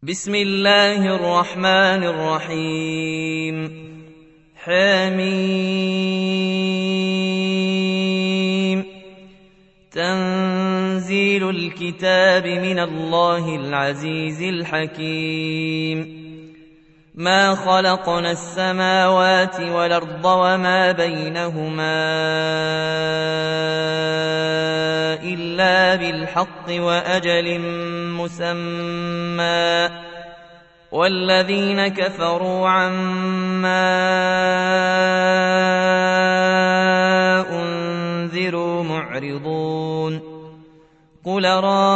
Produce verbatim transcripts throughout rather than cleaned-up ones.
بسم الله الرحمن الرحيم حميم تنزيل الكتاب من الله العزيز الحكيم ما خلقنا السماوات والأرض وما بينهما إلا بالحق وأجل مسمى والذين كفروا عما أنذروا معرضون قل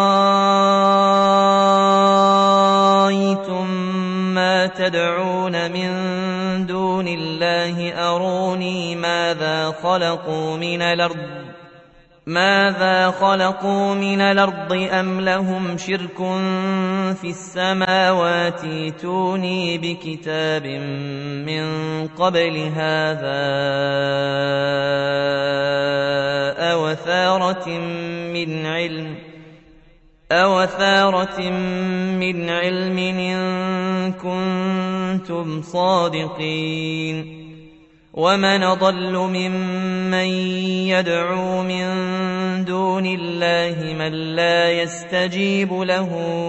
رأيتم ما تدعون من دون الله أروني ماذا خلقوا من الأرض ماذا خلقوا من الأرض أم لهم شرك في السماوات ائتوني بكتاب من قبل هذا أو أثارة من علم أو أثارة من علم إن كنتم صادقين ومن أضل ممن يدعو من دون الله من لا يستجيب له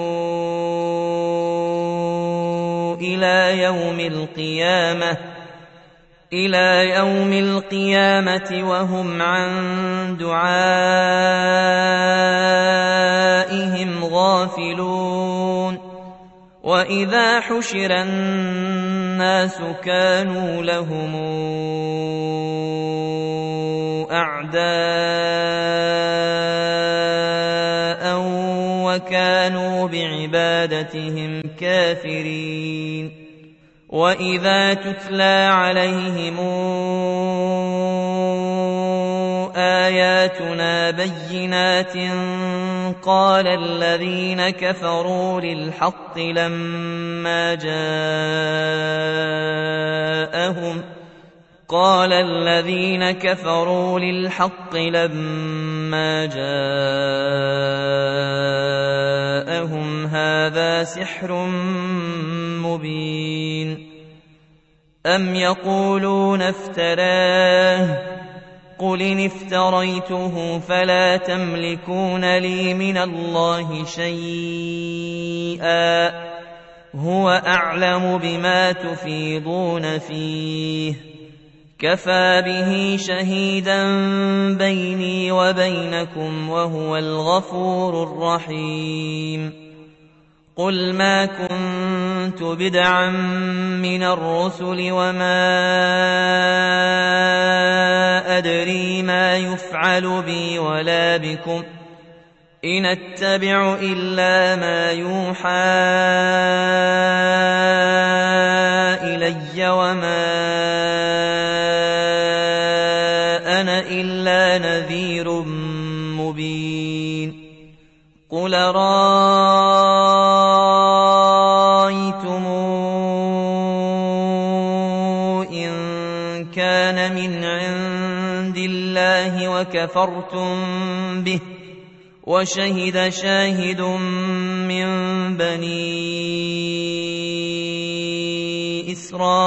إلى يوم القيامة إلى يوم القيامة وهم عن دعائهم غافلون وإذا حشر الناس كانوا لهم أعداء وكانوا بعبادتهم كافرين وإذا تتلى عليهم آياتنا بينات قال الذين كفروا للحق لما جاءهم قال الذين كفروا للحق لما جاءهم هذا سحر مبين أم يقولون افتراه قل إن افتريته فلا تملكون لي من الله شيئا هو أعلم بما تفيضون فيه كفى به شهيدا بيني وبينكم وهو الغفور الرحيم قل ما كنت بدعا من الرسل وما أدري ما يفعل بي ولا بكم إن أتبع إلا ما يوحى إلي وما أنا إلا نذير مبين قل رأيتم إن كان من عند الله وكفرتم به وشهد شاهد من بني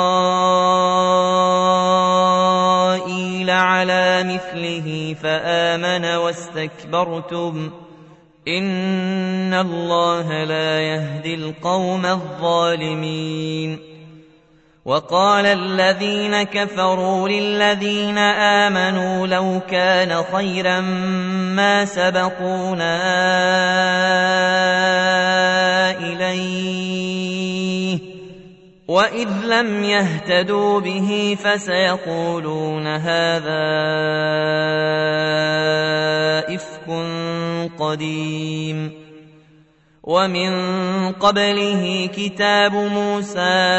إسرائيل على مثله فآمن واستكبرتم إن الله لا يهدي القوم الظالمين وقال الذين كفروا للذين آمنوا لو كان خيرا ما سبقونا إليه وإذ لم يهتدوا به فسيقولون هذا إفك قديم ومن قبله كتاب موسى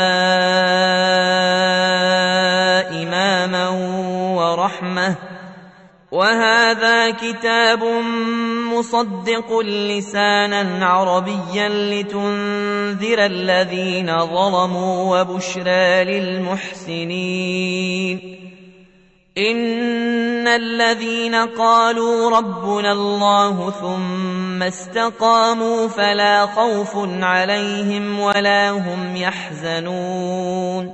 إماما ورحمة وهذا كتاب مصدق لسانا عربيا لتنذر الذين ظلموا وبشرى للمحسنين إن الذين قالوا ربنا الله ثم استقاموا فلا خوف عليهم ولا هم يحزنون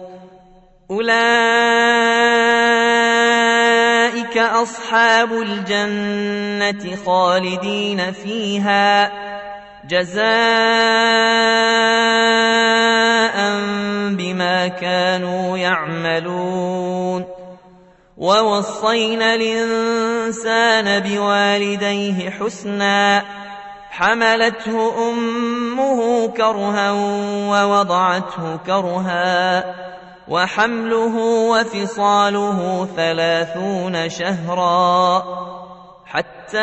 أولئك أصحاب الجنة خالدين فيها جزاء بما كانوا يعملون ووصينا الإنسان بوالديه حسنا حملته أمه كرها ووضعته كرها وحمله وفصاله ثلاثون شهرا حتى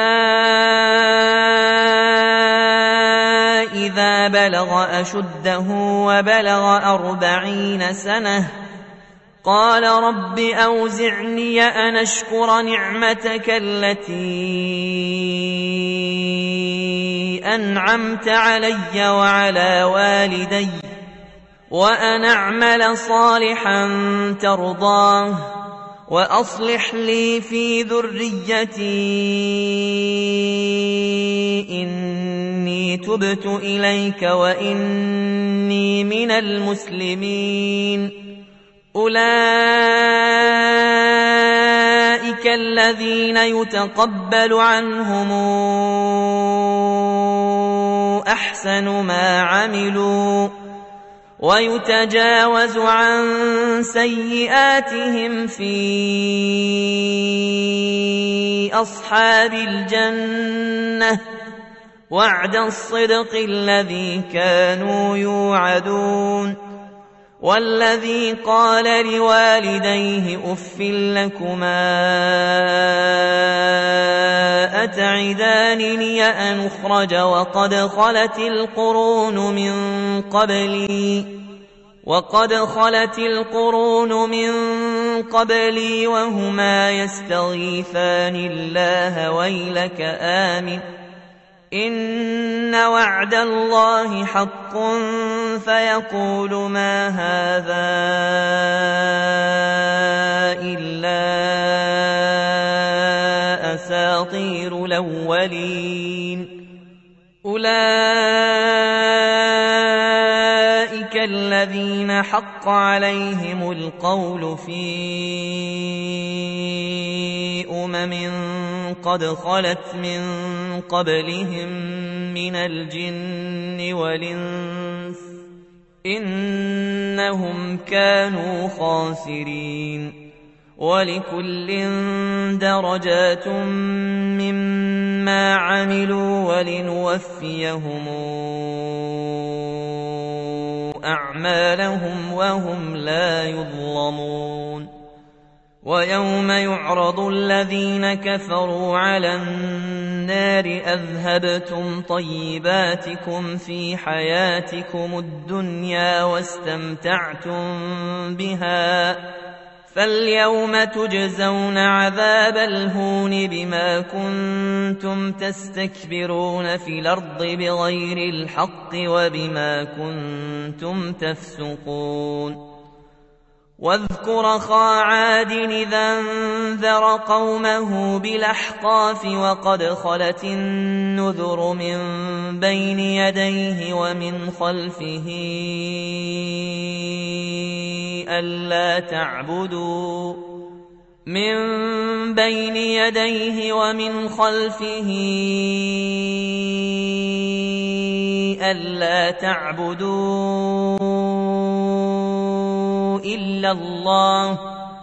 إذا بلغ أشده وبلغ أربعين سنة قال رب أوزعني أن أشكر نعمتك التي أنعمت علي وعلى والدي وأن أعمل صالحا ترضاه وأصلح لي في ذريتي إني تبت إليك وإني من المسلمين أولئك الذين يتقبل عنهم أحسن ما عملوا ويتجاوز عن سيئاتهم في أصحاب الجنة وعد الصدق الذي كانوا يوعدون والذي قال لوالديه أف لكما أتعدانني أن أخرج وقد خلت القرون من قبلي وقد خلت القرون من قبلي وهما يستغيثان الله ويلك آمن إن وعد الله حق فيقول ما هذا إلا أساطير الأولين أولئك الذين حق عليهم القول في أمم قد خلت من قبلهم من الجن والإنس إنهم كانوا خاسرين ولكل درجات مما عملوا ولنوفيهم أعمالهم وهم لا يظلمون ويوم يعرض الذين كفروا على النار أذهبتم طيباتكم في حياتكم الدنيا واستمتعتم بها فاليوم تجزون عذاب الهون بما كنتم تستكبرون في الأرض بغير الحق وبما كنتم تفسقون واذكر أخا عاد إذا انذر قومه بالأحقاف وقد خلت النذر من بين يديه ومن خلفه ألا تعبدوا من بين يديه ومن خلفه ألا تعبدوا إلا الله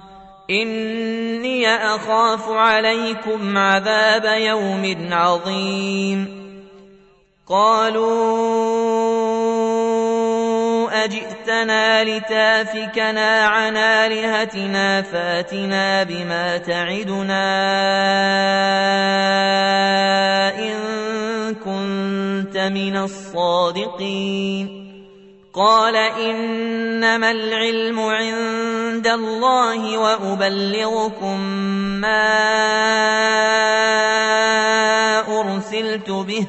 إني أخاف عليكم عذاب يوم عظيم قالوا أجئتنا لتافكنا عن آلهتنا فاتنا بما تعدنا إن كنت من الصادقين قال إنما العلم عند الله وأبلغكم ما أرسلت به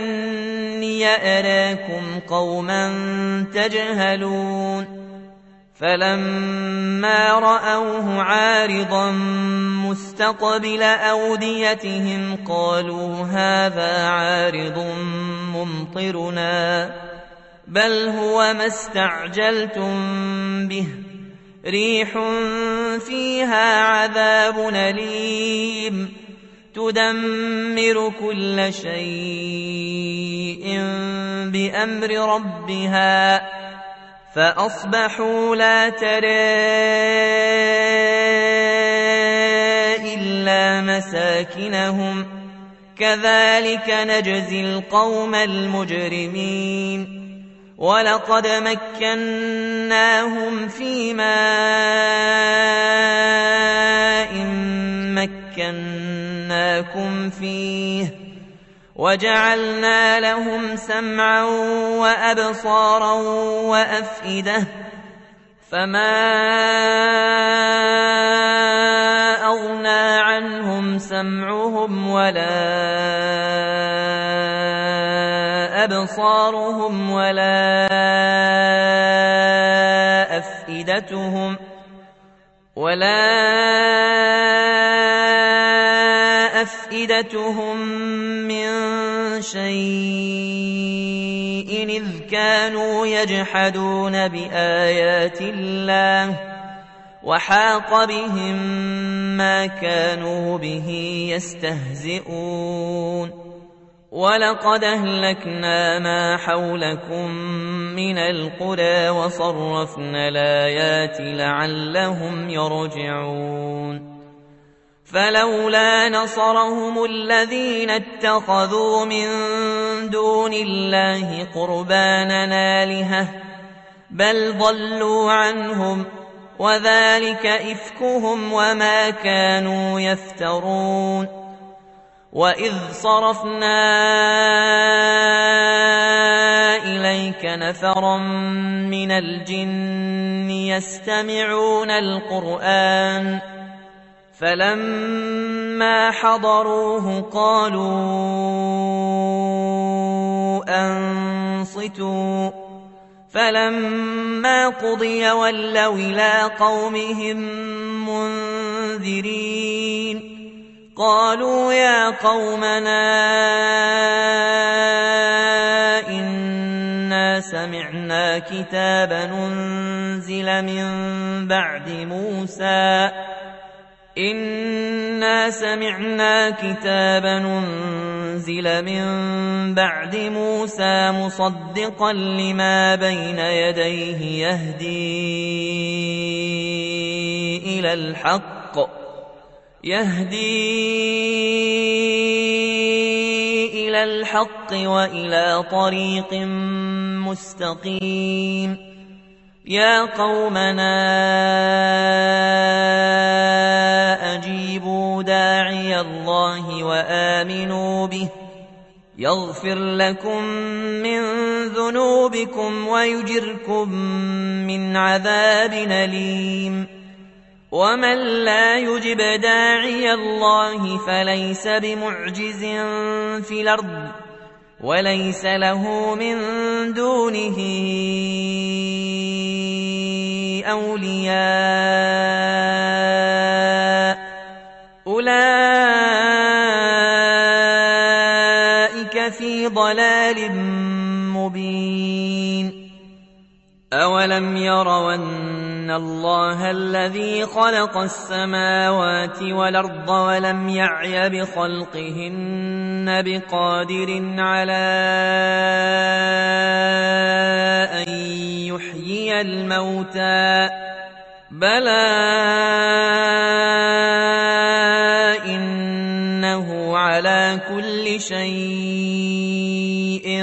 ولكني أراكم قوما تجهلون فلما رأوه عارضا مستقبل أوديتهم قالوا هذا عارض ممطرنا بل هو ما استعجلتم به ريح فيها عذاب أليم تدمر كل شيء بأمر ربها فأصبحوا لا ترى إلا مساكنهم كذلك نجزي القوم المجرمين ولقد مكناهم في ماء مكناكم فيه وجعلنا لهم سمعا وأبصارا وأفئدة فما أغنى عنهم سمعهم ولا أبصارهم ولا أفئدتهم ولا أفئدتهم من شيء إذ كانوا يجحدون بآيات الله وحاق بهم ما كانوا به يستهزئون ولقد أهلكنا ما حولكم من القرى وصرفنا الآيات لعلهم يرجعون فلولا نصرهم الذين اتخذوا من دون الله قربانا آلهة بل ضلوا عنهم وذلك إفكهم وما كانوا يفترون وإذ صرفنا إليك نفرا من الجن يستمعون القرآن فلما حضروه قالوا أنصتوا فلما قضي ولوا إلى قومهم منذرين قالوا يا قومنا إنا سمعنا كتابا أنزل من بعد موسى إنا سمعنا كتابا أنزل من بعد موسى مصدقا لما بين يديه يهدي إلى الحق يهدي إلى الحق وإلى طريق مستقيم يا قومنا أجيبوا داعي الله وآمنوا به يغفر لكم من ذنوبكم ويجركم من عذاب أليم ومن لا يجب داعي الله فليس بمعجز في الأرض وليس له من دونه أولياء أولئك في ضلال مبين أولم يروا أن الله الذي خلق السماوات والأرض ولم يعي بخلقهن بقادر على أن يحيي الموتى بلى إنه على كل شيء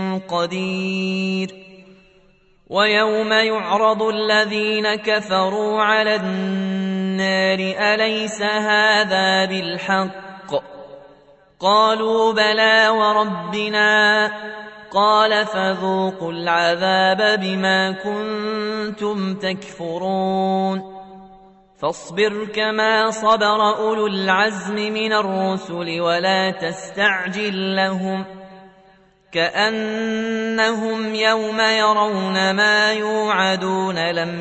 قدير ويوم يعرض الذين كفروا على النار أليس هذا بالحق قالوا بلى وربنا قال فذوقوا العذاب بما كنتم تكفرون فاصبر كما صبر أولو العزم من الرسل ولا تستعجل لهم كأنهم يوم يرون ما يوعدون لم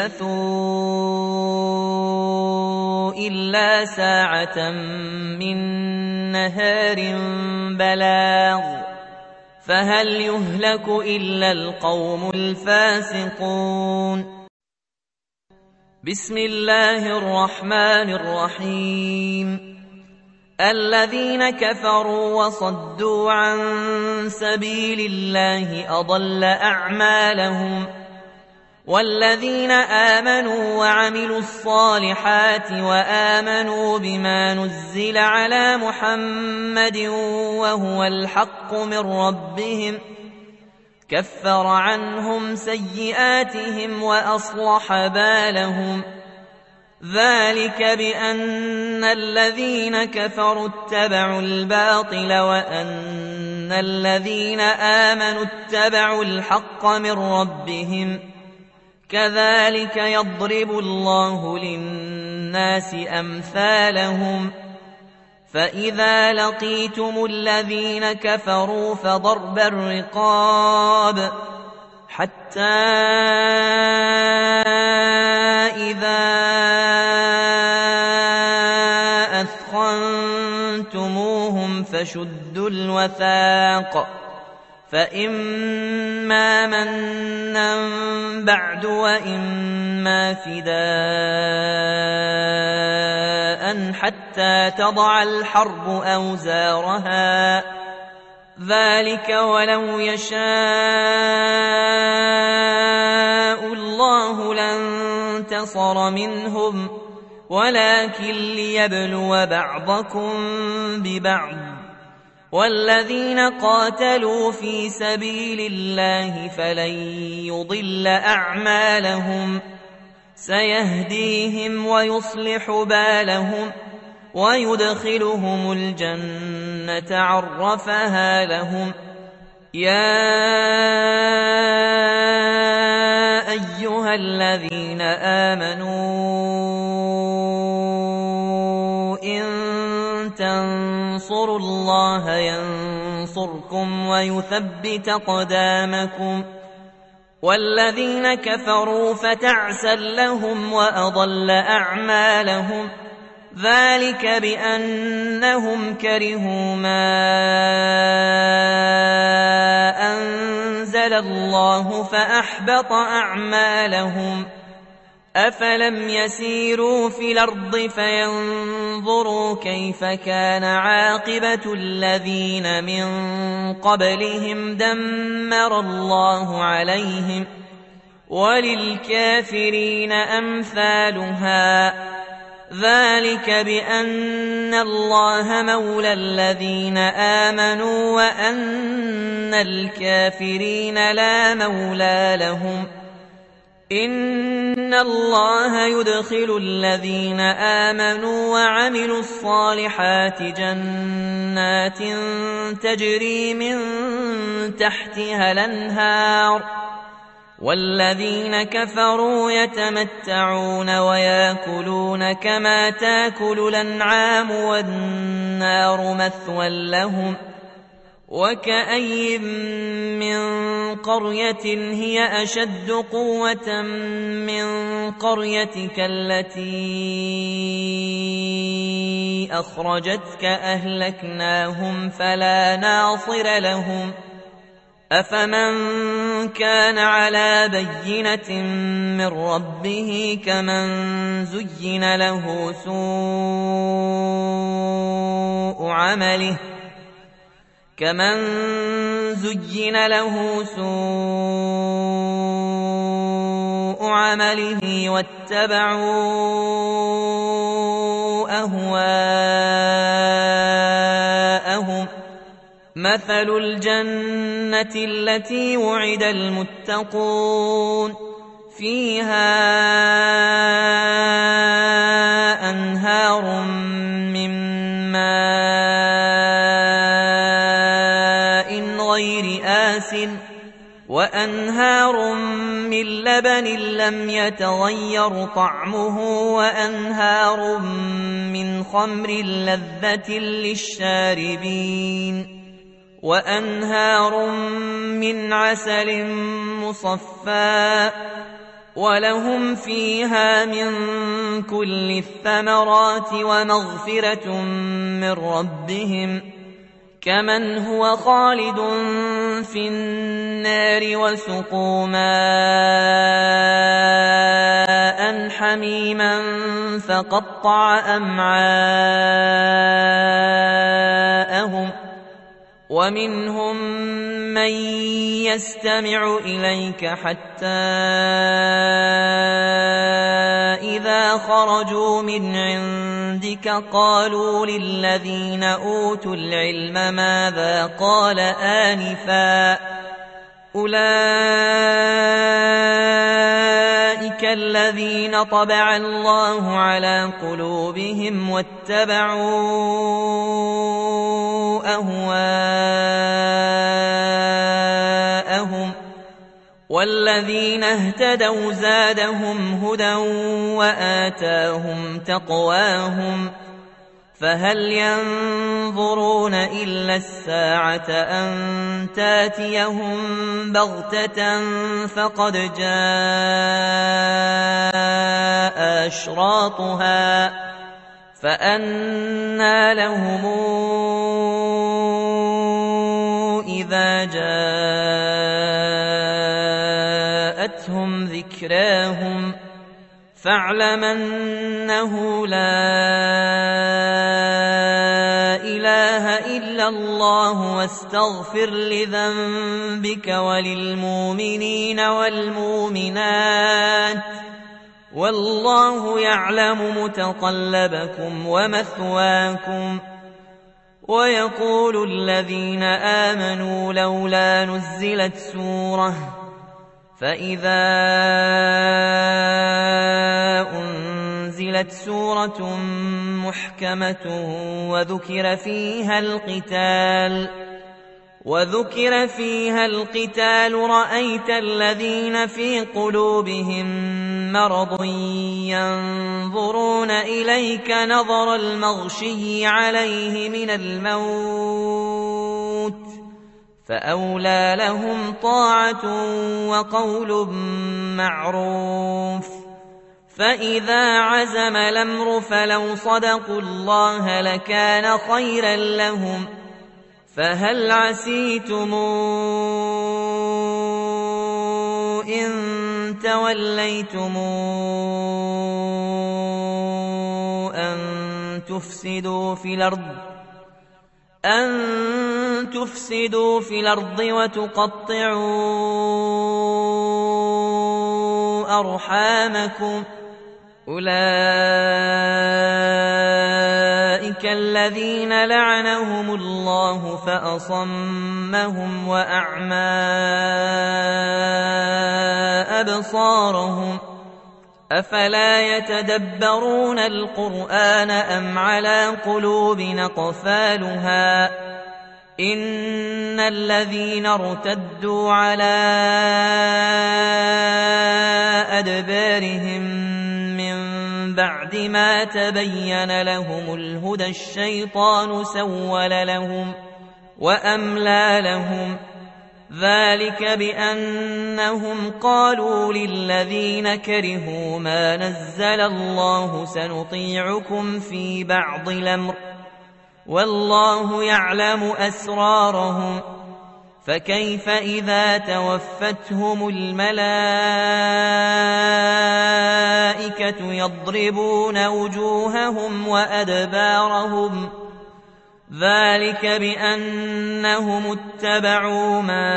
يلبثوا إلا ساعة من نهار بلاغ فهل يهلك إلا القوم الفاسقون. بسم الله الرحمن الرحيم. الذين كفروا وصدوا عن سبيل الله أضل أعمالهم، والذين آمنوا وعملوا الصالحات وآمنوا بما نزل على محمد وهو الحق من ربهم كفر عنهم سيئاتهم وأصلح بالهم. ذلك بأن الذين كفروا اتبعوا الباطل وأن الذين آمنوا اتبعوا الحق من ربهم كذلك يضرب الله للناس أمثالهم. فإذا لقيتم الذين كفروا فضرب الرقاب حتى إذا أثخنتموهم فشدوا الوثاق فإما منا بعد وإما فداء حتى تضع الحرب أوزارها. ذلك ولو يشاء الله لانتصر منهم ولكن ليبلو بعضكم ببعض. والذين قاتلوا في سبيل الله فلن يضل أعمالهم سيهديهم ويصلح بالهم ويدخلهم الجنة عرفها لهم. يا أيها الذين آمنوا إن تنصروا الله ينصركم ويثبت أقدامكم. والذين كفروا فتعسا لهم وأضل أعمالهم. ذلك بأنهم كرهوا ما أنزل الله فأحبط أعمالهم. أفلم يسيروا في الأرض فينظروا كيف كان عاقبة الذين من قبلهم دمر الله عليهم وللكافرين أمثالها. ذلك بأن الله مولى الذين آمنوا وأن الكافرين لا مولى لهم. إن الله يدخل الذين آمنوا وعملوا الصالحات جنات تجري من تحتها الأنهار، والذين كفروا يتمتعون ويأكلون كما تأكل الأنعام والنار مثوى لهم. وكأي من قرية هي أشد قوة من قريتك التي أخرجتك أهلكناهم فلا ناصر لهم. أفمن كان على بينة من ربه كمن زين له سوء عمله كمن زين له سوء عمله واتبعوا أهواءهم. مثل الجنة التي وعد المتقون فيها أنهار من ماء غير آسن وأنهار من لبن لم يتغير طعمه وأنهار من خمر لذة للشاربين وأنهار من عسل مصفى ولهم فيها من كل الثمرات ومغفرة من ربهم كمن هو خالد في النار وسقوا ماء حميما فقطع أمعاءهم ومنهم من يستمع إليك حتى إذا خرجوا من عندك قالوا للذين أوتوا العلم ماذا قال آنفا أولئك الذين طبع الله على قلوبهم واتبعوا أهواءهم والذين اهتدوا زادهم هدى وآتاهم تقواهم فهل ينظرون إلا الساعة أن تاتيهم بغتة فقد جاء أشراطها فأنى لهم إذا جاءتهم ذكراهم فاعلم أنه لا إله إلا الله واستغفر لذنبك وللمؤمنين والمؤمنات والله يعلم متقلبكم ومثواكم ويقول الذين آمنوا لولا نزلت سورة فإذا أنزلت سورة محكمة وذكر فيها القتال وذكر فيها القتال رأيت الذين في قلوبهم مرض ينظرون إليك نظر المغشي عليه من الموت فأولى لهم طاعة وقول معروف فإذا عزم الأمر فلو صدقوا الله لكان خيرا لهم فهل عسيتم إن توليتم أن تفسدوا في الأرض أن تفسدوا في الأرض وتقطعوا أرحامكم أولئك الذين لعنهم الله فأصمهم وأعمى أبصارهم أفلا يتدبرون القرآن أم على قلوب أقفالها إن الذين ارتدوا على أدبارهم من بعد ما تبين لهم الهدى الشيطان سول لهم وأملى لهم ذلك بأنهم قالوا للذين كرهوا ما نزل الله سنطيعكم في بعض الأمر والله يعلم أسرارهم فكيف إذا توفتهم الملائكة يضربون وجوههم وأدبارهم ذلك بأنهم اتبعوا ما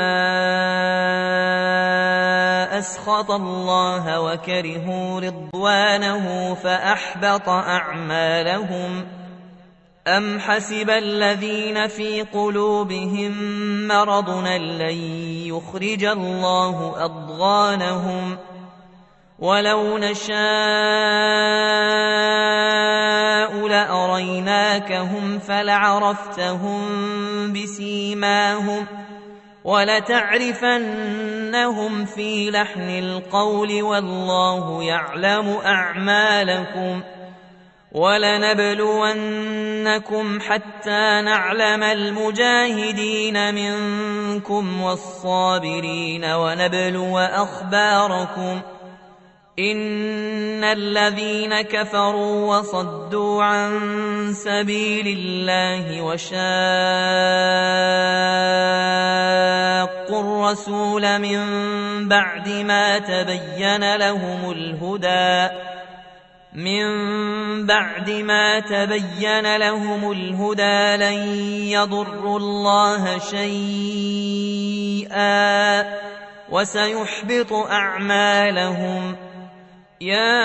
أسخط الله وكرهوا رضوانه فأحبط أعمالهم أم حسب الذين في قلوبهم مرض لن يخرج الله أضغانهم ولو نشاء لأريناكهم فلعرفتهم بسيماهم ولتعرفنهم في لحن القول والله يعلم أعمالكم ولنبلونكم حتى نعلم المجاهدين منكم والصابرين ونبلو أخباركم إن الذين كفروا وصدوا عن سبيل الله وشاقوا الرسول من بعد ما تبين لهم الهدى من بعد ما تبين لهم الهدى لن يضروا الله شيئا وسيحبط أعمالهم يا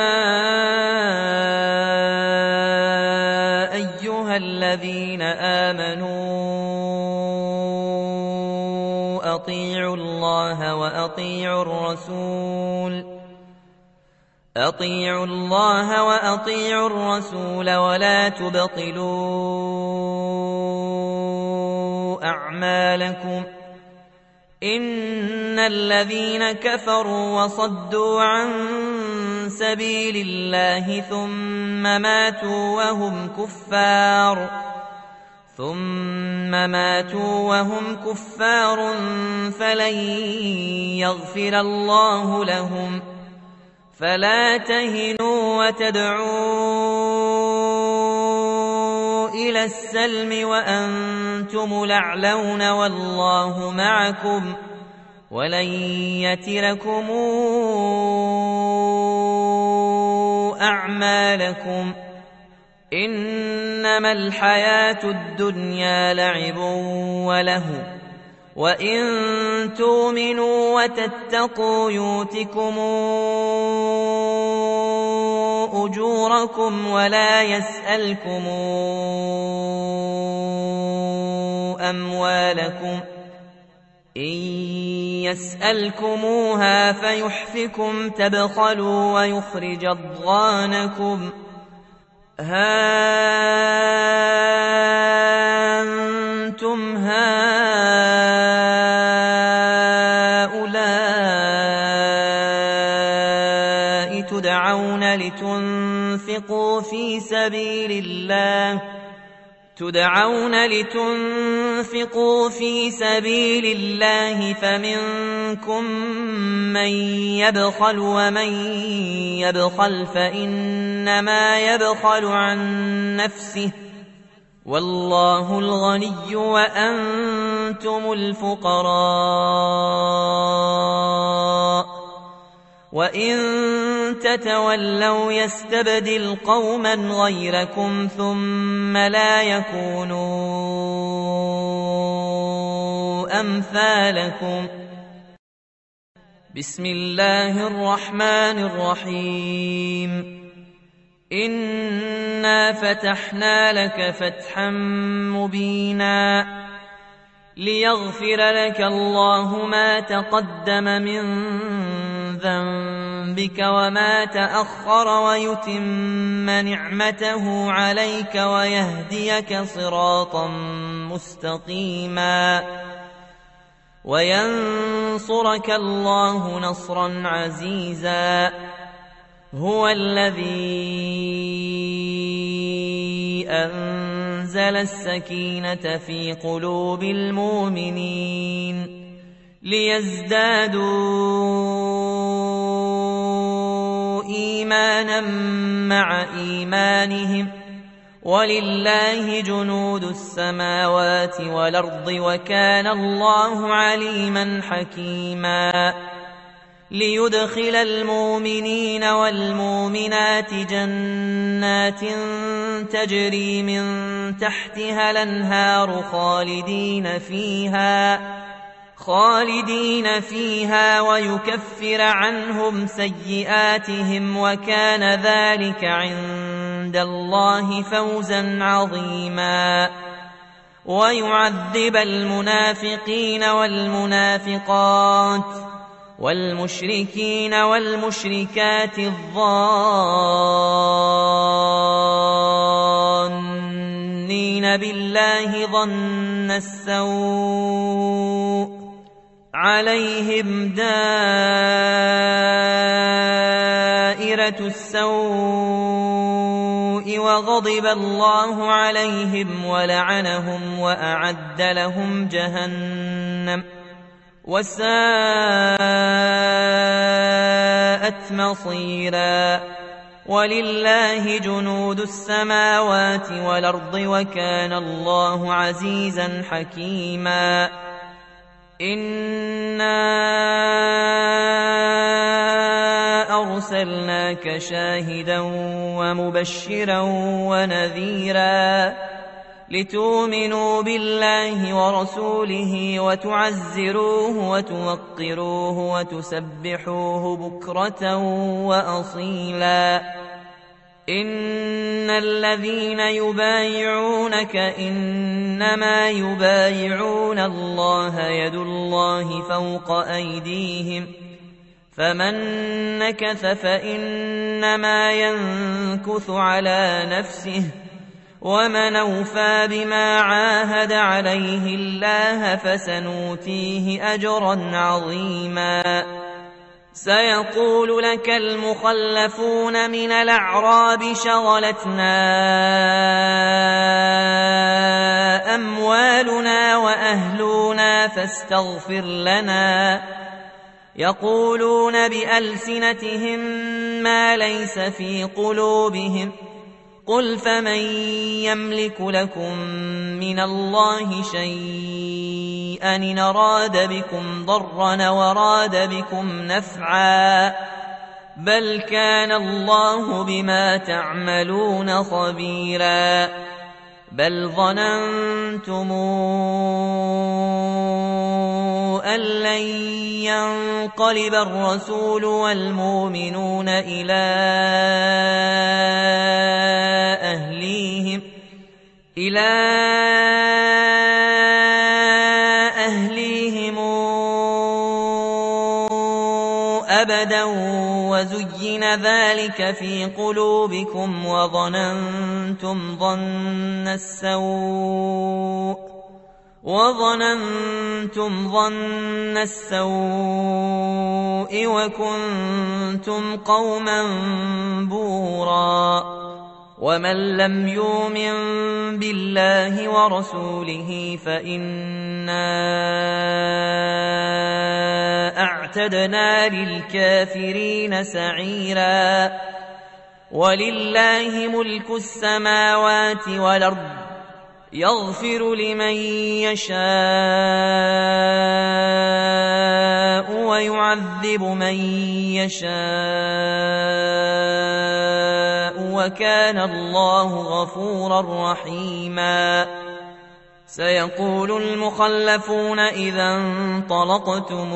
أيها الذين آمنوا أطيعوا الله وأطيعوا الرسول أطيعوا الله وأطيعوا الرسول ولا تبطلوا أعمالكم إن الذين كفروا وصدوا عن سبيل الله ثم ماتوا وهم كفار ثم ماتوا وهم كفار فلن يغفر الله لهم فلا تهنوا وتدعوا إلى السلم وأنتم الأعلون والله معكم ولن يتركم أعمالكم إنما الحياة الدنيا لعب ولهو وإن تؤمنوا وتتقوا يؤتكم أجوركم ولا يسألكم أموالكم إن يسألكموها فيحفكم تبخلوا ويخرج أضغانكم ها أنتم هؤلاء تدعون لتنفقوا في سبيل الله تدعون لتنفقوا في سبيل الله فمنكم من يبخل ومن يبخل فإنما يبخل عن نفسه والله الغني وأنتم الفقراء وإن تتولوا يستبدل قوما غيركم ثم لا يكونوا أمثالكم بسم الله الرحمن الرحيم إنا فتحنا لك فتحا مبينا ليغفر لك الله ما تقدم من ذنبك وما تأخر ويتم نعمته عليك ويهديك صراطا مستقيما وينصرك الله نصرا عزيزا هو الذي أنزل السكينة في قلوب المؤمنين ليزدادوا إيمانا مع إيمانهم ولله جنود السماوات والأرض وكان الله عليما حكيما ليدخل المؤمنين والمؤمنات جنات تجري من تحتها الأنهار خالدين فيها خالدين فيها ويكفر عنهم سيئاتهم وكان ذلك عند الله فوزا عظيما ويعذب المنافقين والمنافقات والمشركين والمشركات الظانين بالله ظن السوء عليهم دائرة السوء وغضب الله عليهم ولعنهم وأعد لهم جهنم وساءت مصيرا ولله جنود السماوات والأرض وكان الله عزيزا حكيما إنا أرسلناك شاهدا ومبشرا ونذيرا لتؤمنوا بالله ورسوله وتعزروه وتوقروه وتسبحوه بكرة وأصيلا إن الذين يبايعونك إنما يبايعون الله يد الله فوق أيديهم فمن نكث فإنما ينكث على نفسه ومن أوفى بما عاهد عليه الله فسنؤتيه أجرا عظيما سيقول لك المخلفون من الأعراب شغلتنا أموالنا وأهلنا فاستغفر لنا يقولون بألسنتهم ما ليس في قلوبهم قل فمن يملك لكم من الله شيئا إن أراد بكم ضرا وراد بكم نفعا بل كان الله بما تعملون خبيرا بل ظننتم أن لن ينقلب الرسول والمؤمنون إلى أهليهم إلى أهليهم أبدا وزين ذلك في قلوبكم وظننتم ظن السوء وظننتم ظن السوء وكنتم قوما بورا ومن لم يؤمن بالله ورسوله فإنا أعتدنا للكافرين سعيرا ولله ملك السماوات والأرض يغفر لمن يشاء ويعذب من يشاء وكان الله غفورا رحيما سيقول المخلفون إذا انطلقتم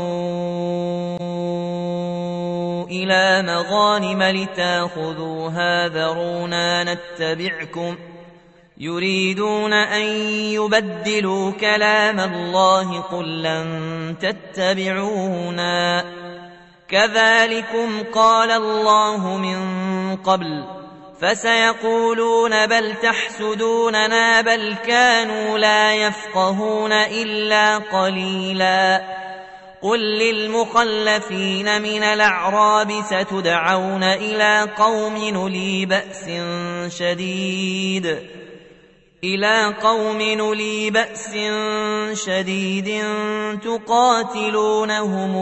إلى مغانم لتاخذوها ذرونا نتبعكم يريدون أن يبدلوا كلام الله قل لن تتبعونا كذلكم قال الله من قبل فسيقولون بل تحسدوننا بل كانوا لا يفقهون إلا قليلا قل للمخلفين من الأعراب ستدعون إلى قوم أولي بأس شديد إلى قوم أولي بأس شديد تقاتلونهم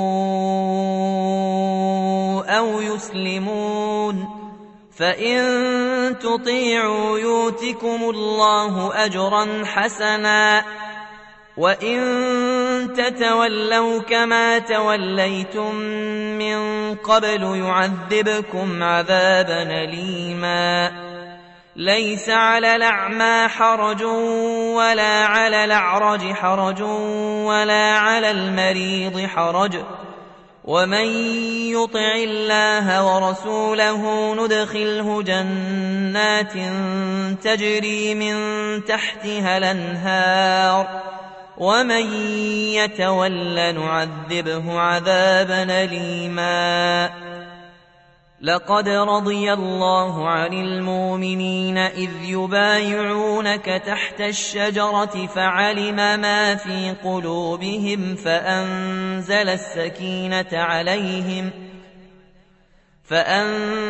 أو يسلمون فإن تطيعوا يؤتكم الله أجرا حسنا وإن تتولوا كما توليتم من قبل يعذبكم عذابا أليما ليس على الأعمى حرج ولا على الأعرج حرج ولا على المريض حرج ومن يطع الله ورسوله ندخله جنات تجري من تحتها الأنهار ومن يتول نعذبه عذابا أليما لقد رضي الله عن المؤمنين إذ يبايعونك تحت الشجرة فعلم ما في قلوبهم فأنزل السكينة عليهم فأنزل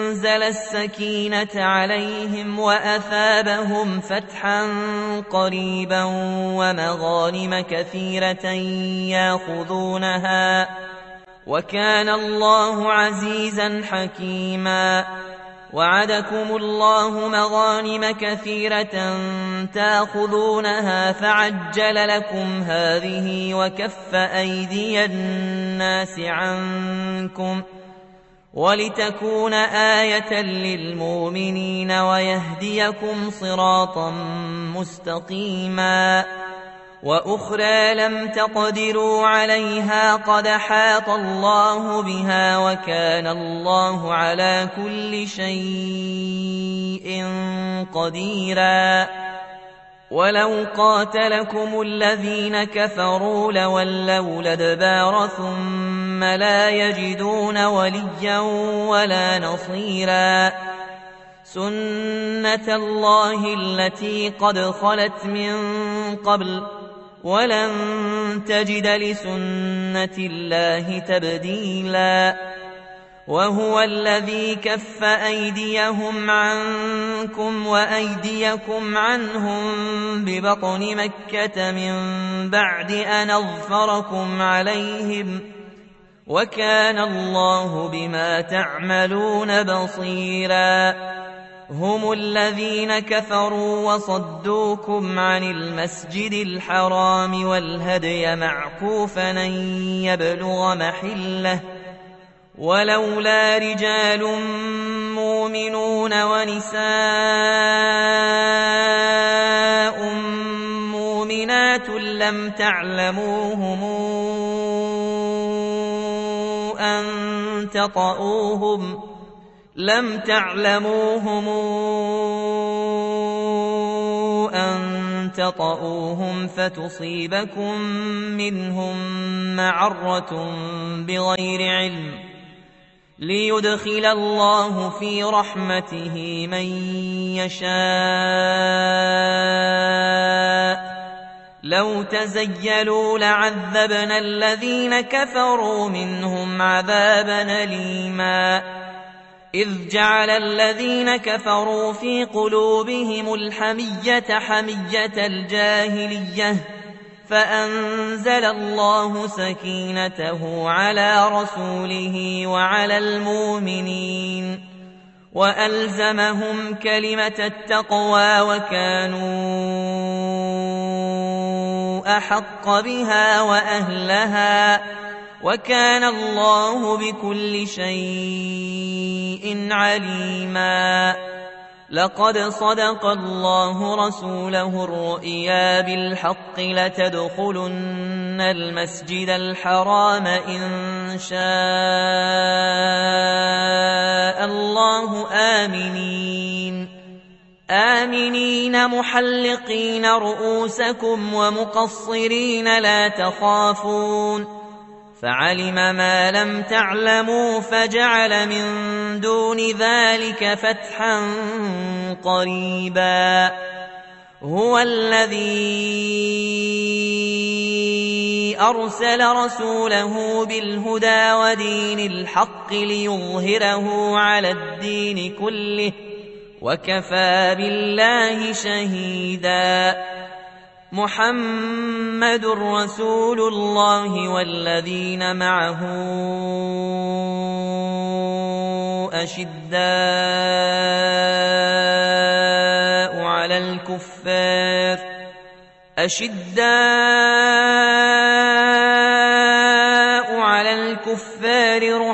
أنزل السكينة عليهم وأثابهم فتحا قريبا ومغانم كثيرة يأخذونها، وكان الله عزيزا حكيما. وعدكم الله مغانم كثيرة تأخذونها فعجل لكم هذه وكف أيدي الناس عنكم ولتكون آية للمؤمنين ويهديكم صراطا مستقيما. وأخرى لم تقدروا عليها قد حاط الله بها وكان الله على كل شيء قديرا. ولو قاتلكم الذين كفروا لولوا الأدبار ثم لا يجدون وليا ولا نصيرا. سنة الله التي قد خلت من قبل ولن تجد لسنة الله تبديلا. وهو الذي كف أيديهم عنكم وأيديكم عنهم ببطن مكة من بعد أن أظفركم عليهم وكان الله بما تعملون بصيرا. هم الذين كفروا وصدوكم عن المسجد الحرام والهدي معكوفا أن يبلغ محله ولولا رجال مؤمنون ونساء مؤمنات لم تعلموهم أن تطؤوهم لم تعلموهم أن تطؤوهم فتصيبكم منهم معرة بغير علم ليدخل الله في رحمته من يشاء. لو تزيلوا لعذبنا الذين كفروا منهم عذابا أليما. إذ جعل الذين كفروا في قلوبهم الحمية حمية الجاهلية فأنزل الله سكينته على رسوله وعلى المؤمنين وألزمهم كلمة التقوى وكانوا أحق بها وأهلها وكان الله بكل شيء عليما. لقد صدق الله رسوله الرؤيا بالحق لتدخلن المسجد الحرام إن شاء الله آمنين آمنين محلقين رؤوسكم ومقصرين لا تخافون فعلم ما لم تعلموا فجعل من دون ذلك فتحا قريبا. هو الذي أرسل رسوله بالهدى ودين الحق ليظهره على الدين كله وكفى بالله شهيدا. محمد رسول الله والذين معه أشداء على الكفار أشداء على الكفار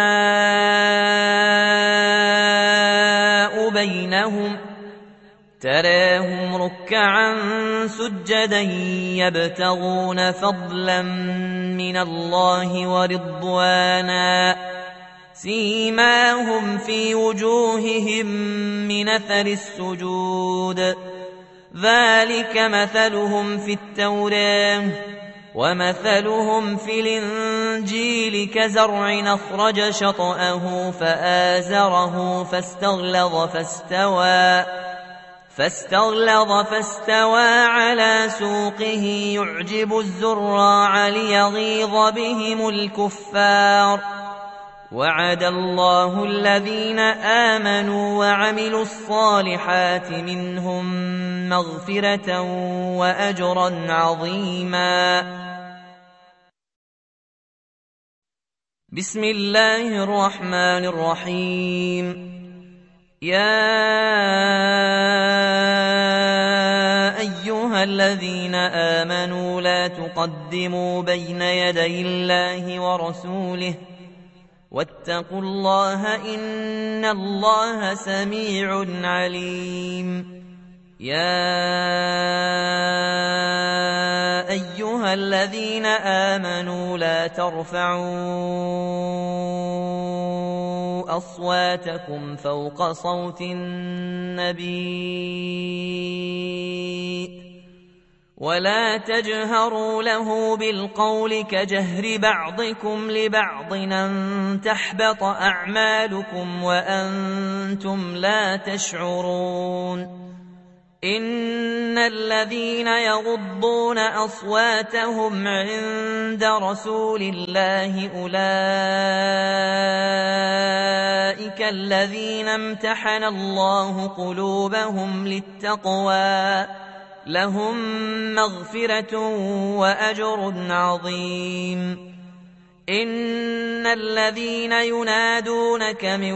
رحماء بينهم تراهم ركعا سجدا يبتغون فضلا من الله ورضوانا سيماهم في وجوههم من أثر السجود ذلك مثلهم في التوراة ومثلهم في الإنجيل كزرع أخرج شطأه فآزره فاستغلظ فاستوى فاستغلظ فاستوى على سوقه يعجب الزراع ليغيظ بهم الكفار وعد الله الذين آمنوا وعملوا الصالحات منهم مغفرة وأجرا عظيما. بسم الله الرحمن الرحيم. يا أيها الذين آمنوا لا تقدموا بين يدي الله ورسوله واتقوا الله إن الله سميع عليم. يا أيها الذين آمنوا لا ترفعوا أصواتكم فوق صوت النبي ولا تجهروا له بالقول كجهر بعضكم لبعض أن تحبط أعمالكم وأنتم لا تشعرون. إن الذين يغضون أصواتهم عند رسول الله أولئك الذين امتحن الله قلوبهم للتقوى لهم مغفرة وأجر عظيم. إن الذين ينادونك من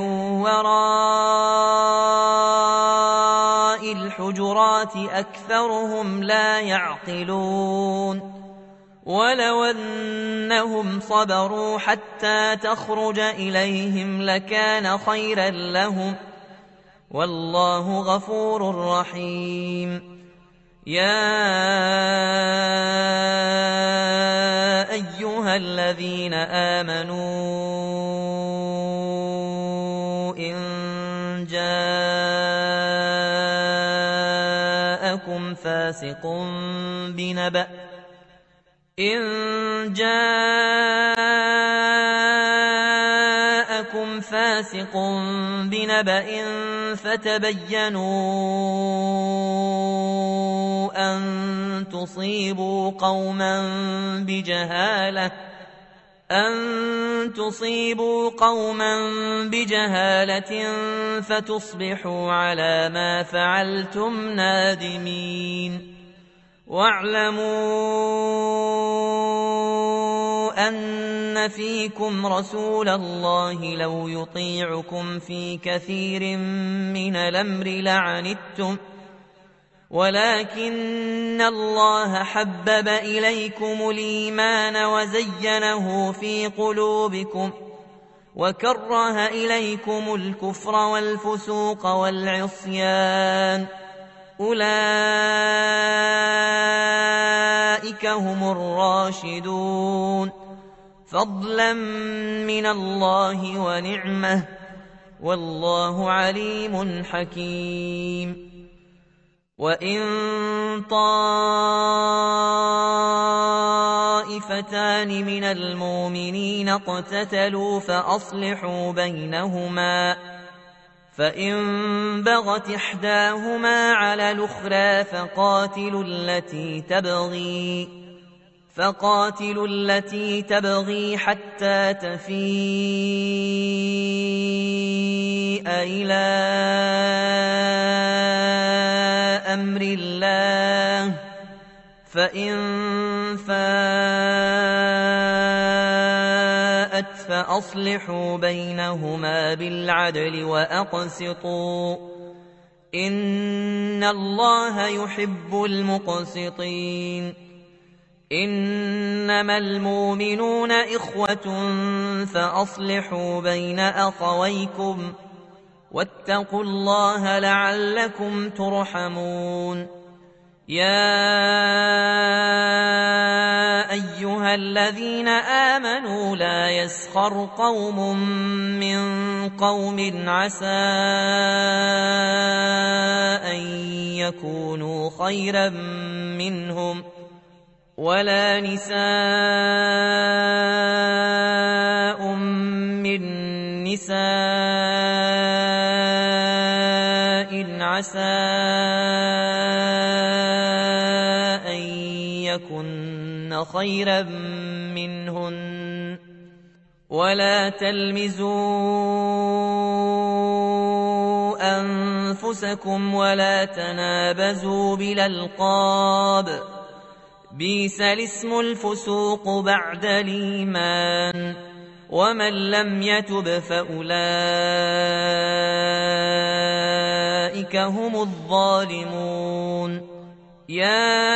وراء الحجرات أكثرهم لا يعقلون. ولو أنهم صبروا حتى تخرج إليهم لكان خيرا لهم والله غفور رحيم. يا أيها الذين آمنوا إن جاءكم فاسق بنبأ إن جاءكم فاسق بنبأ فتبينوا أن تصيبوا قوما بجهالة أن تصيبوا قوما بجهالة فتصبحوا على ما فعلتم نادمين. واعلموا أن فيكم رسول الله لو يطيعكم في كثير من الأمر لعنتم ولكن الله حبب إليكم الإيمان وزينه في قلوبكم وكره إليكم الكفر والفسوق والعصيان أولئك هم الراشدون فضلا من الله ونعمه والله عليم حكيم. وإن طائفتان من المؤمنين اقتتلوا فأصلحوا بينهما فإن بغت إحداهما على الأخرى فقاتلوا التي تبغي فقاتلوا التي تبغي حتى تفيء إلى أمر الله فإن فاءت فأصلحوا بينهما بالعدل وأقسطوا إن الله يحب المقسطين. إنما المؤمنون إخوة فأصلحوا بين أخويكم واتقوا الله لعلكم ترحمون. يا أيها الذين آمنوا لا يسخر قوم من قوم عسى أن يكونوا خيرا منهم ولا نساء من نساء عسى أن يكن خيرا منهن ولا تلمزوا أنفسكم ولا تنابزوا بالألقاب بئس الاسم الفسوق بعد الإيمان ومن لم يتب فأولئك هم الظالمون. يا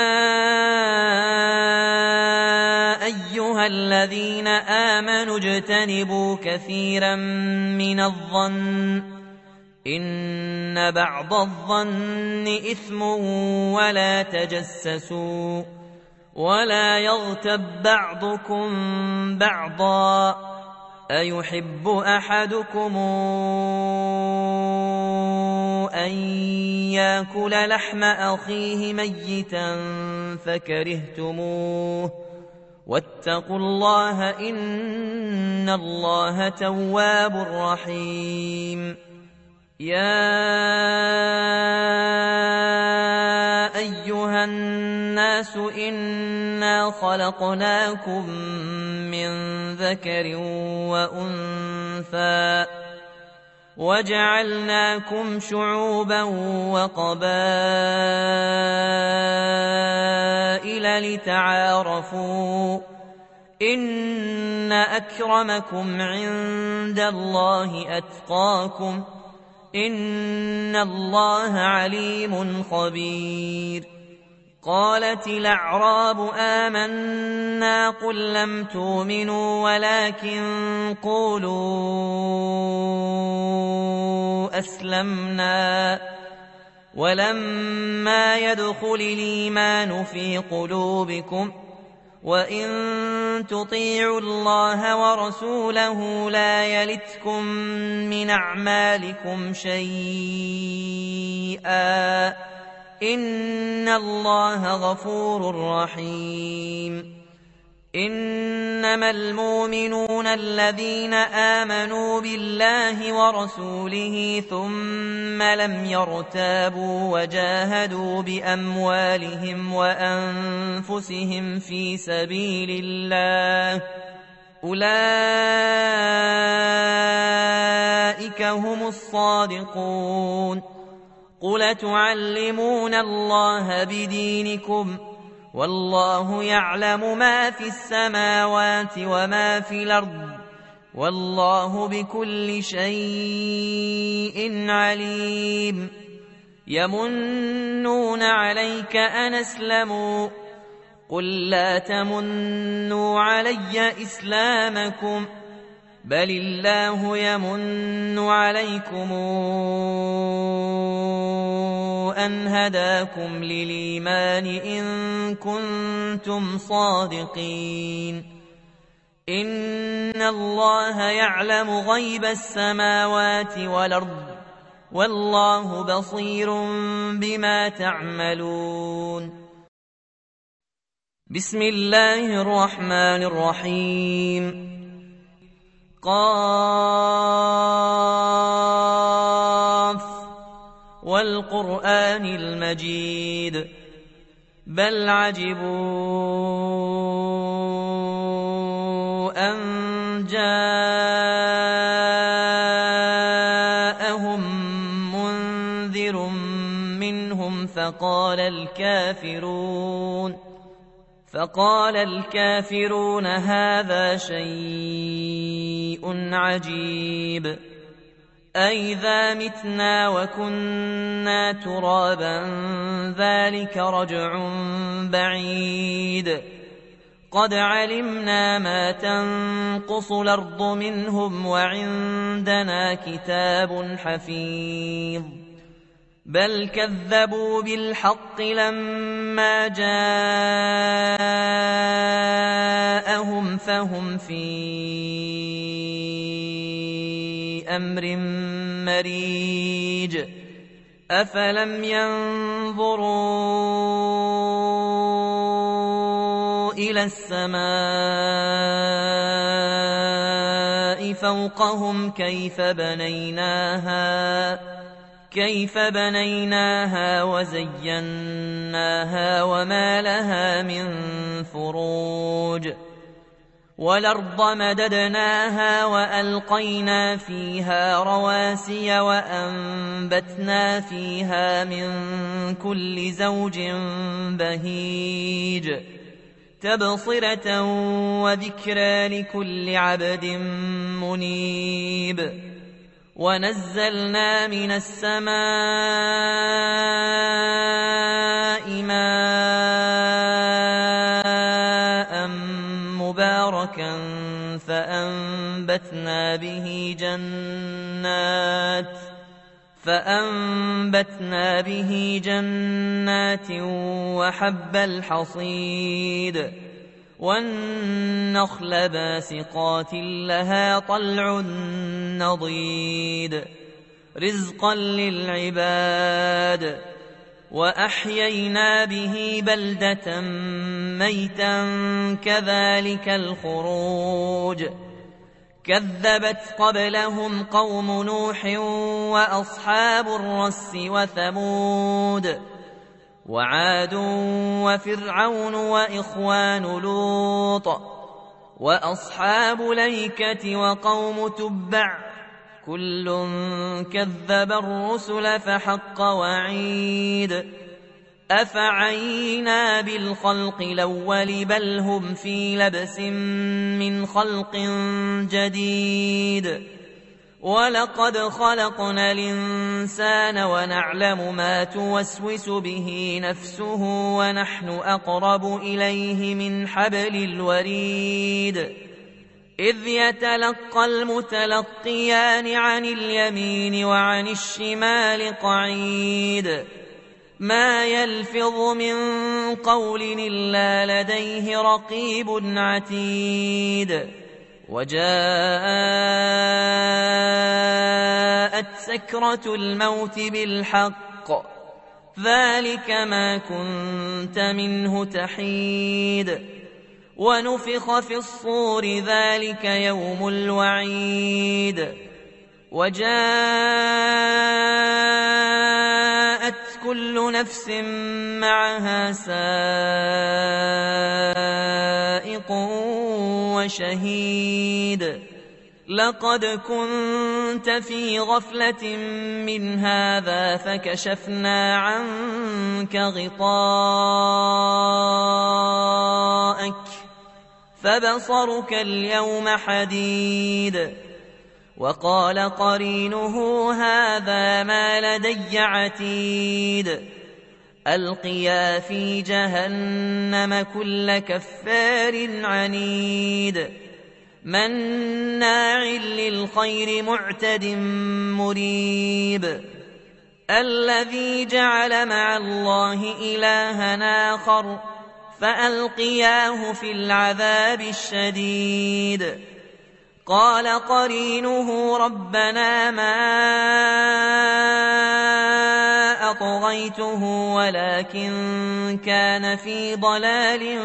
أيها الذين آمنوا اجتنبوا كثيرا من الظن إن بعض الظن إثم ولا تجسسوا ولا يغتب بعضكم بعضا أيحب أحدكم أن يأكل لحم أخيه ميتا فكرهتموه واتقوا الله إن الله تواب رحيم. يا أيها الناس إنا خلقناكم من ذكر وأنثى وجعلناكم شعوبا وقبائل لتعارفوا إن أكرمكم عند الله أتقاكم إن الله عليم خبير. قالت الأعراب آمنا قل لم تؤمنوا ولكن قولوا أسلمنا ولما يدخل الإيمان في قلوبكم وإن تطيعوا الله ورسوله لا يلتكم من أعمالكم شيئا إن الله غفور رحيم. إنما المؤمنون الذين آمنوا بالله ورسوله ثم لم يرتابوا وجاهدوا بأموالهم وأنفسهم في سبيل الله أولئك هم الصادقون. قل تعلمون الله بدينكم والله يعلم ما في السماوات وما في الأرض والله بكل شيء عليم. يمنون عليك أن أسلموا قل لا تمنوا علي إسلامكم بل الله يمن عليكم أن هداكم للإيمان إن كنتم صادقين. إن الله يعلم غيب السماوات والأرض والله بصير بما تعملون. بسم الله الرحمن الرحيم. قاف والقرآن المجيد بل عجبوا أن جاءهم منذر منهم فقال الكافرون فقال الكافرون هذا شيء عجيب أئذا متنا وكنا ترابا ذلك رجع بعيد قد علمنا ما تنقص الأرض منهم وعندنا كتاب حفيظ بل كذبوا بالحق لما جاءهم فهم في أمر مريج أفلم ينظروا إلى السماء فوقهم كيف بنيناها كيف بنيناها وزيناها وما لها من فروج والأرض مددناها وألقينا فيها رواسي وأنبتنا فيها من كل زوج بهيج تبصرة وذكرى لكل عبد منيب. ونزلنا من السماء ماء مباركا فأنبتنا به جنات فأنبتنا به جنات وحب الحصيد والنخل باسقات لها طلع نضيد رزقا للعباد. وأحيينا به بلدة ميتا كذلك الخروج. كذبت قبلهم قوم نوح وأصحاب الرس وثمود وعاد وفرعون وإخوان لوط وأصحاب الأيكة وقوم تبع كل كذب الرسل فحق وعيد. أفعينا بالخلق الأول بل هم في لبس من خلق جديد. ولقد خلقنا الإنسان ونعلم ما توسوس به نفسه ونحن أقرب إليه من حبل الوريد. إذ يتلقى المتلقيان عن اليمين وعن الشمال قعيد ما يلفظ من قول إلا لديه رقيب عتيد. وجاءت سكرة الموت بالحق ذلك ما كنت منه تحيد. ونفخ في الصور ذلك يوم الوعيد. وجاءت كل نفس معها سائق وشهيد. لقد كنت في غفلة من هذا فكشفنا عنك غطاءك فبصرك اليوم حديد. وقال قرينه هذا ما لدي عتيد. ألقيا في جهنم كل كفار عنيد مناع للخير معتد مريب. الذي جعل مع الله إلها آخر فألقياه في العذاب الشديد. قال قرينه ربنا ما أطغيته ولكن كان في ضلال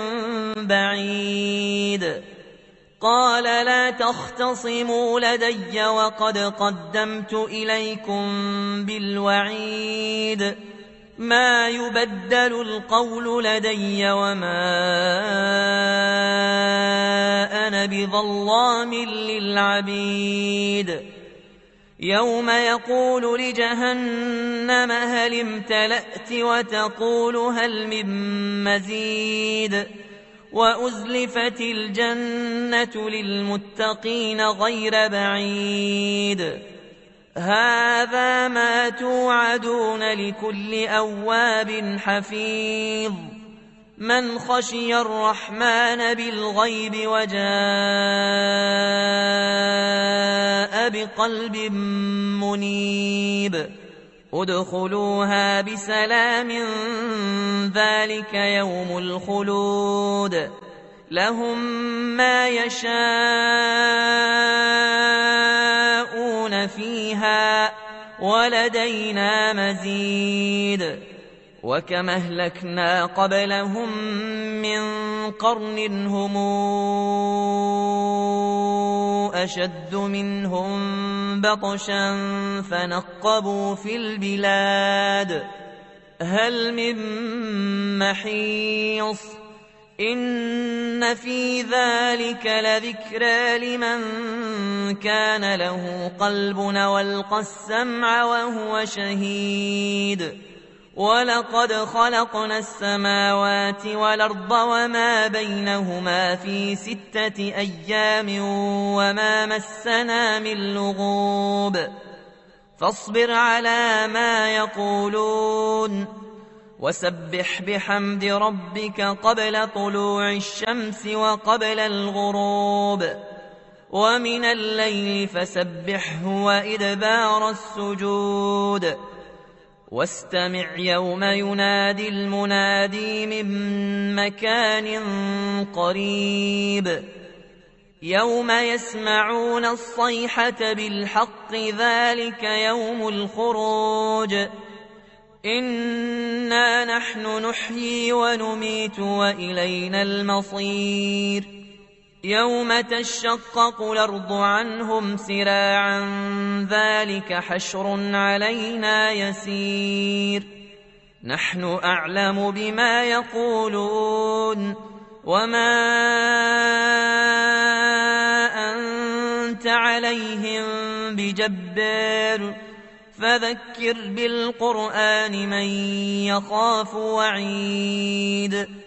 بعيد. قال لا تختصموا لدي وقد قدمت إليكم بالوعيد. ما يبدل القول لدي وما أنا بظلام للعبيد. يوم يقول لجهنم هل امتلأت وتقول هل من مزيد. وأزلفت الجنة للمتقين غير بعيد. هذا ما توعدون لكل أواب حفيظ من خشي الرحمن بالغيب وجاء بقلب منيب. ادخلوها بسلام ذلك يوم الخلود. لهم ما يشاءون فيها ولدينا مزيد. وكم أهلكنا قبلهم من قرن هم أشد منهم بطشا فنقبوا في البلاد هل من محيص. إن في ذلك لذكرى لمن كان له قلب والقى السمع وهو شهيد ولقد خلقنا السماوات والأرض وما بينهما في ستة أيام وما مسنا من لغوب فاصبر على ما يقولون وسبح بحمد ربك قبل طلوع الشمس وقبل الغروب ومن الليل فسبحه وإدبار السجود واستمع يوم ينادي المنادي من مكان قريب يوم يسمعون الصيحة بالحق ذلك يوم الخروج إنا نحن نحيي ونميت وإلينا المصير يوم تشقق الأرض عنهم سراعا ذلك حشر علينا يسير نحن أعلم بما يقولون وما أنت عليهم بجبار فذكر بالقرآن من يخاف وعيد